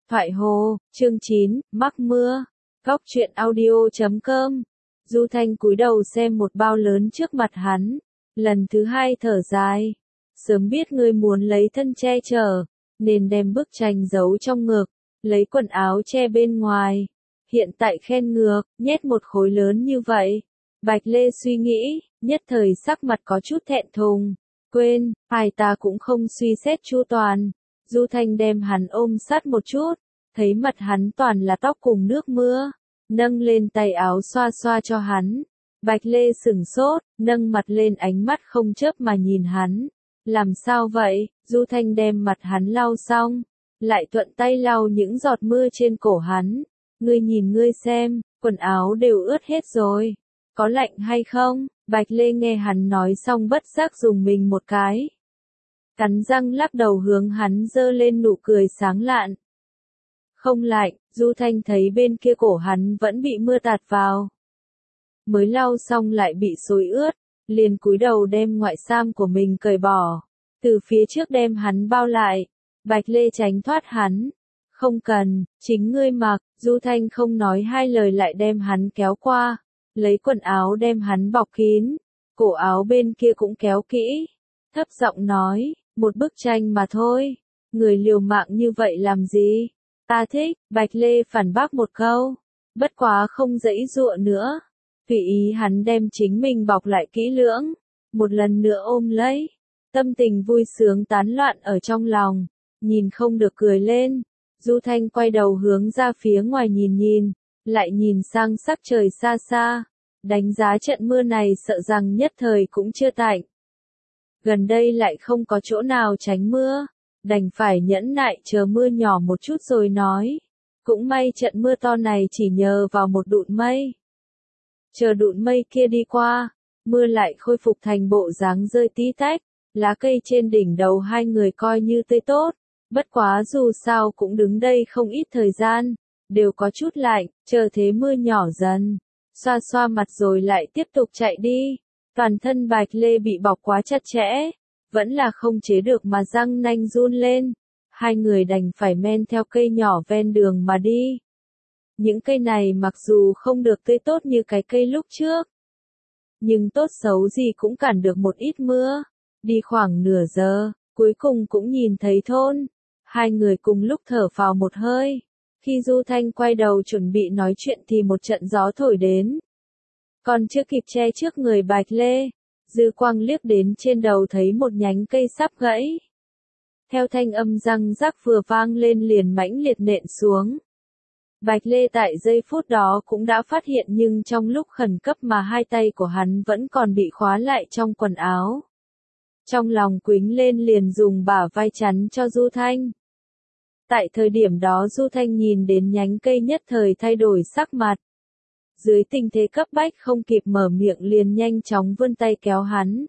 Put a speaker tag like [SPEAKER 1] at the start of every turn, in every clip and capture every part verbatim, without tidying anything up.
[SPEAKER 1] Thoại Hồ, chương chín, mắc mưa. Góc truyện audio chấm com. Du Thanh cúi đầu xem một bao lớn trước mặt hắn, lần thứ hai thở dài. Sớm biết ngươi muốn lấy thân che chở, nên đem bức tranh giấu trong ngực, lấy quần áo che bên ngoài. Hiện tại khen ngược, nhét một khối lớn như vậy. Bạch Lê suy nghĩ, nhất thời sắc mặt có chút thẹn thùng. Quên, ai ta cũng không suy xét chu toàn. Du Thanh đem hắn ôm sát một chút, thấy mặt hắn toàn là tóc cùng nước mưa, nâng lên tay áo xoa xoa cho hắn. Bạch Lê sửng sốt, nâng mặt lên ánh mắt không chớp mà nhìn hắn. Làm sao vậy? Du Thanh đem mặt hắn lau xong, lại thuận tay lau những giọt mưa trên cổ hắn. Ngươi nhìn ngươi xem, quần áo đều ướt hết rồi. Có lạnh hay không? Bạch Lê nghe hắn nói xong bất giác dùng mình một cái. Cắn răng lắc đầu hướng hắn giơ lên nụ cười sáng lạn. Không lạnh, Du Thanh thấy bên kia cổ hắn vẫn bị mưa tạt vào. Mới lau xong lại bị xối ướt, liền cúi đầu đem ngoại sam của mình cởi bỏ. Từ phía trước đem hắn bao lại, Bạch Lê tránh thoát hắn. Không cần, chính ngươi mặc. Du Thanh không nói hai lời lại đem hắn kéo qua, lấy quần áo đem hắn bọc kín, cổ áo bên kia cũng kéo kỹ. Thấp giọng nói, một bức tranh mà thôi, người liều mạng như vậy làm gì? Ta thích. Bạch Lê phản bác một câu, bất quá không giãy giụa nữa, tùy ý hắn đem chính mình bọc lại kỹ lưỡng, một lần nữa ôm lấy. Tâm tình vui sướng tán loạn ở trong lòng, nhìn không được cười lên. Du Thanh quay đầu hướng ra phía ngoài nhìn nhìn, lại nhìn sang sắc trời xa xa, đánh giá trận mưa này sợ rằng nhất thời cũng chưa tạnh. Gần đây lại không có chỗ nào tránh mưa, đành phải nhẫn nại chờ mưa nhỏ một chút rồi nói. Cũng may trận mưa to này chỉ nhờ vào một đụn mây. Chờ đụn mây kia đi qua, mưa lại khôi phục thành bộ dáng rơi tí tách, lá cây trên đỉnh đầu hai người coi như tươi tốt. Bất quá dù sao cũng đứng đây không ít thời gian, đều có chút lạnh, chờ thế mưa nhỏ dần, xoa xoa mặt rồi lại tiếp tục chạy đi. Toàn thân Bạch Lê bị bọc quá chặt chẽ, vẫn là không chế được mà răng nanh run lên. Hai người đành phải men theo cây nhỏ ven đường mà đi. Những cây này mặc dù không được tươi tốt như cái cây lúc trước, nhưng tốt xấu gì cũng cản được một ít mưa. Đi khoảng nửa giờ, cuối cùng cũng nhìn thấy thôn. Hai người cùng lúc thở phào một hơi. Khi Du Thanh quay đầu chuẩn bị nói chuyện thì một trận gió thổi đến. Còn chưa kịp che trước người Bạch Lê, dư quang liếc đến trên đầu thấy một nhánh cây sắp gãy. Theo thanh âm răng rắc vừa vang lên liền mãnh liệt nện xuống. Bạch Lê tại giây phút đó cũng đã phát hiện, nhưng trong lúc khẩn cấp mà hai tay của hắn vẫn còn bị khóa lại trong quần áo. Trong lòng quýnh lên liền dùng bả vai chắn cho Du Thanh. Tại thời điểm đó Du Thanh nhìn đến nhánh cây nhất thời thay đổi sắc mặt. Dưới tình thế cấp bách không kịp mở miệng liền nhanh chóng vươn tay kéo hắn.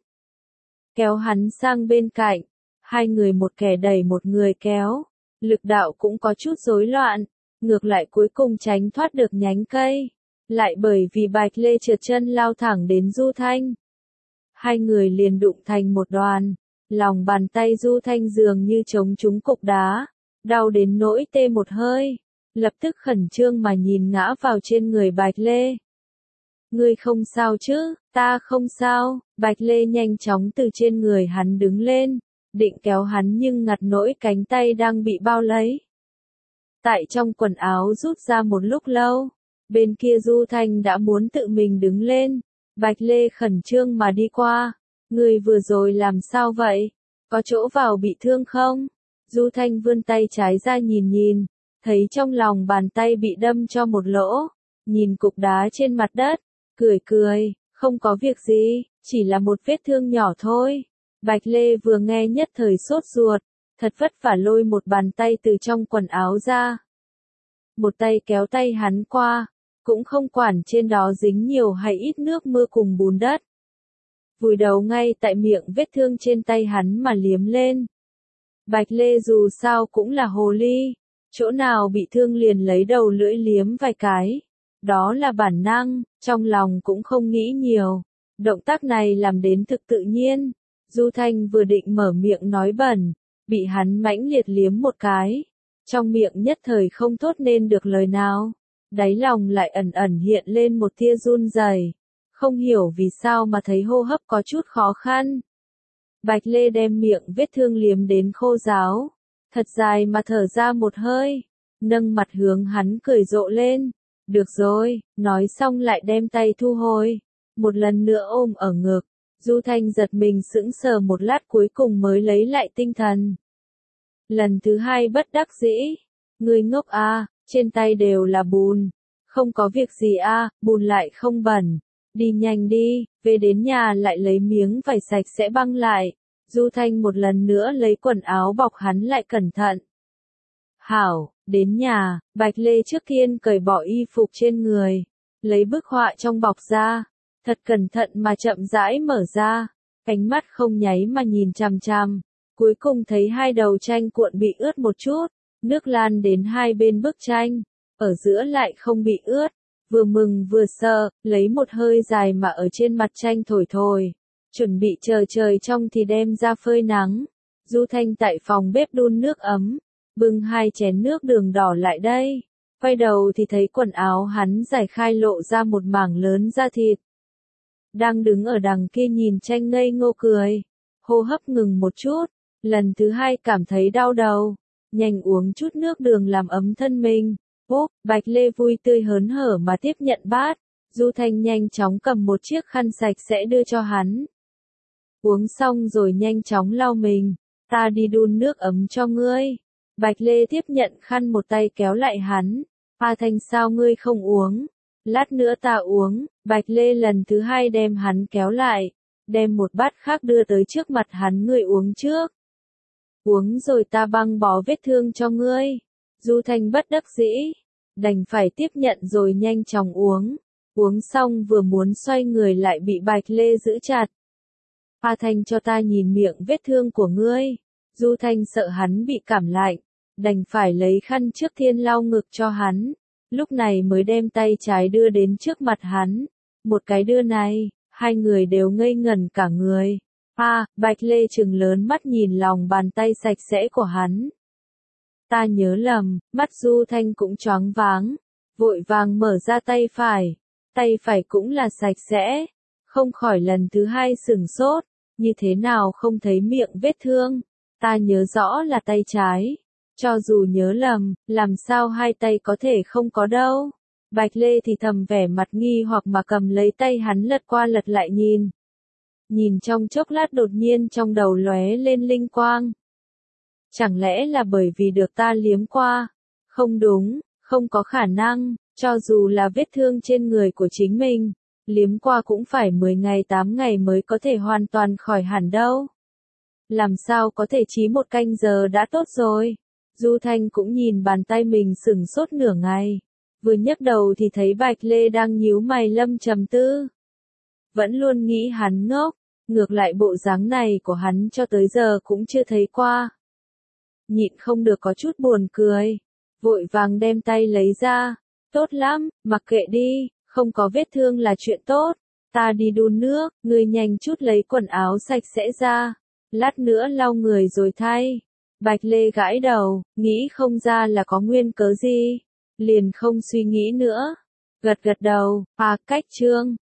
[SPEAKER 1] Kéo hắn sang bên cạnh, hai người một kẻ đẩy một người kéo, lực đạo cũng có chút rối loạn, ngược lại cuối cùng tránh thoát được nhánh cây, lại bởi vì Bạch Lê trượt chân lao thẳng đến Du Thanh. Hai người liền đụng thành một đoàn, lòng bàn tay Du Thanh dường như chống trúng cục đá, đau đến nỗi tê một hơi, lập tức khẩn trương mà nhìn ngã vào trên người Bạch Lê. Ngươi không sao chứ? Ta không sao. Bạch Lê nhanh chóng từ trên người hắn đứng lên, định kéo hắn nhưng ngặt nỗi cánh tay đang bị bao lấy. Tại trong quần áo rút ra một lúc lâu, bên kia Du Thanh đã muốn tự mình đứng lên. Bạch Lê khẩn trương mà đi qua. Ngươi vừa rồi làm sao vậy? Có chỗ vào bị thương không? Du Thanh vươn tay trái ra nhìn nhìn, thấy trong lòng bàn tay bị đâm cho một lỗ, nhìn cục đá trên mặt đất, cười cười, không có việc gì, chỉ là một vết thương nhỏ thôi. Bạch Lê vừa nghe nhất thời sốt ruột, thật vất vả lôi một bàn tay từ trong quần áo ra. Một tay kéo tay hắn qua, cũng không quản trên đó dính nhiều hay ít nước mưa cùng bùn đất. Vùi đầu ngay tại miệng vết thương trên tay hắn mà liếm lên. Bạch Lê dù sao cũng là hồ ly, chỗ nào bị thương liền lấy đầu lưỡi liếm vài cái. Đó là bản năng, trong lòng cũng không nghĩ nhiều. Động tác này làm đến thực tự nhiên. Du Thanh vừa định mở miệng nói bẩn, bị hắn mãnh liệt liếm một cái. trong miệng nhất thời không thốt nên được lời nào, đáy lòng lại ẩn ẩn hiện lên một tia run rẩy, không hiểu vì sao mà thấy hô hấp có chút khó khăn. Bạch Lê đem miệng vết thương liếm đến khô ráo, thật dài mà thở ra một hơi, nâng mặt hướng hắn cười rộ lên. Được rồi, nói xong lại đem tay thu hồi, một lần nữa ôm ở ngực. Du Thanh giật mình sững sờ một lát cuối cùng mới lấy lại tinh thần. Lần thứ hai bất đắc dĩ, người ngốc à, trên tay đều là bùn, không có việc gì à, bùn lại không bẩn, đi nhanh đi, về đến nhà lại lấy miếng vải sạch sẽ băng lại. Du Thanh một lần nữa lấy quần áo bọc hắn lại cẩn thận. Hảo, đến nhà, Bạch Lê trước tiên cởi bỏ y phục trên người, lấy bức họa trong bọc ra, thật cẩn thận mà chậm rãi mở ra, ánh mắt không nháy mà nhìn chằm chằm, cuối cùng thấy hai đầu tranh cuộn bị ướt một chút, nước lan đến hai bên bức tranh, ở giữa lại không bị ướt, vừa mừng vừa sợ, lấy một hơi dài mà ở trên mặt tranh thổi thổi, chuẩn bị chờ trời trong thì đem ra phơi nắng. Du Thanh tại phòng bếp đun nước ấm, bưng hai chén nước đường đỏ lại đây, quay đầu thì thấy quần áo hắn giải khai lộ ra một mảng lớn da thịt. Đang đứng ở đằng kia nhìn tranh ngây ngô cười, hô hấp ngừng một chút, lần thứ hai cảm thấy đau đầu, nhanh uống chút nước đường làm ấm thân mình. Bốp, Bạch Lê vui tươi hớn hở mà tiếp nhận bát, Du Thanh nhanh chóng cầm một chiếc khăn sạch sẽ đưa cho hắn. Uống xong rồi nhanh chóng lau mình, ta đi đun nước ấm cho ngươi. Bạch Lê tiếp nhận khăn một tay kéo lại hắn, A Thanh sao ngươi không uống, lát nữa ta uống. Bạch Lê lần thứ hai đem hắn kéo lại, đem một bát khác đưa tới trước mặt hắn, ngươi uống trước. Uống rồi ta băng bó vết thương cho ngươi. Du Thanh bất đắc dĩ, đành phải tiếp nhận rồi nhanh chóng uống. Uống xong vừa muốn xoay người lại bị Bạch Lê giữ chặt. A Thanh cho ta nhìn miệng vết thương của ngươi. Du Thanh sợ hắn bị cảm lạnh, đành phải lấy khăn trước tiên lau ngực cho hắn. Lúc này mới đem tay trái đưa đến trước mặt hắn. Một cái đưa này, hai người đều ngây ngẩn cả người. A, à, Bạch Lê trừng lớn mắt nhìn lòng bàn tay sạch sẽ của hắn. Ta nhớ lầm, mắt Du Thanh cũng choáng váng, vội vàng mở ra tay phải, tay phải cũng là sạch sẽ, không khỏi lần thứ hai sửng sốt, như thế nào không thấy miệng vết thương, ta nhớ rõ là tay trái, cho dù nhớ lầm, làm sao hai tay có thể không có đâu. Bạch Lê thì thầm vẻ mặt nghi hoặc mà cầm lấy tay hắn lật qua lật lại nhìn. Nhìn trong chốc lát đột nhiên trong đầu lóe lên linh quang. Chẳng lẽ là bởi vì được ta liếm qua? Không đúng, không có khả năng, cho dù là vết thương trên người của chính mình, liếm qua cũng phải mười ngày tám ngày mới có thể hoàn toàn khỏi hẳn đâu. Làm sao có thể chỉ một canh giờ đã tốt rồi? Du Thanh cũng nhìn bàn tay mình sửng sốt nửa ngày, vừa nhấc đầu thì thấy Bạch Lê đang nhíu mày lâm trầm tư. Vẫn luôn nghĩ hắn ngốc, ngược lại bộ dáng này của hắn cho tới giờ cũng chưa thấy qua. Nhịn không được có chút buồn cười, vội vàng đem tay lấy ra, tốt lắm, mặc kệ đi, không có vết thương là chuyện tốt, ta đi đun nước, ngươi nhanh chút lấy quần áo sạch sẽ ra, lát nữa lau người rồi thay. Bạch Lê gãi đầu, nghĩ không ra là có nguyên cớ gì, liền không suy nghĩ nữa, gật gật đầu, à cách chương.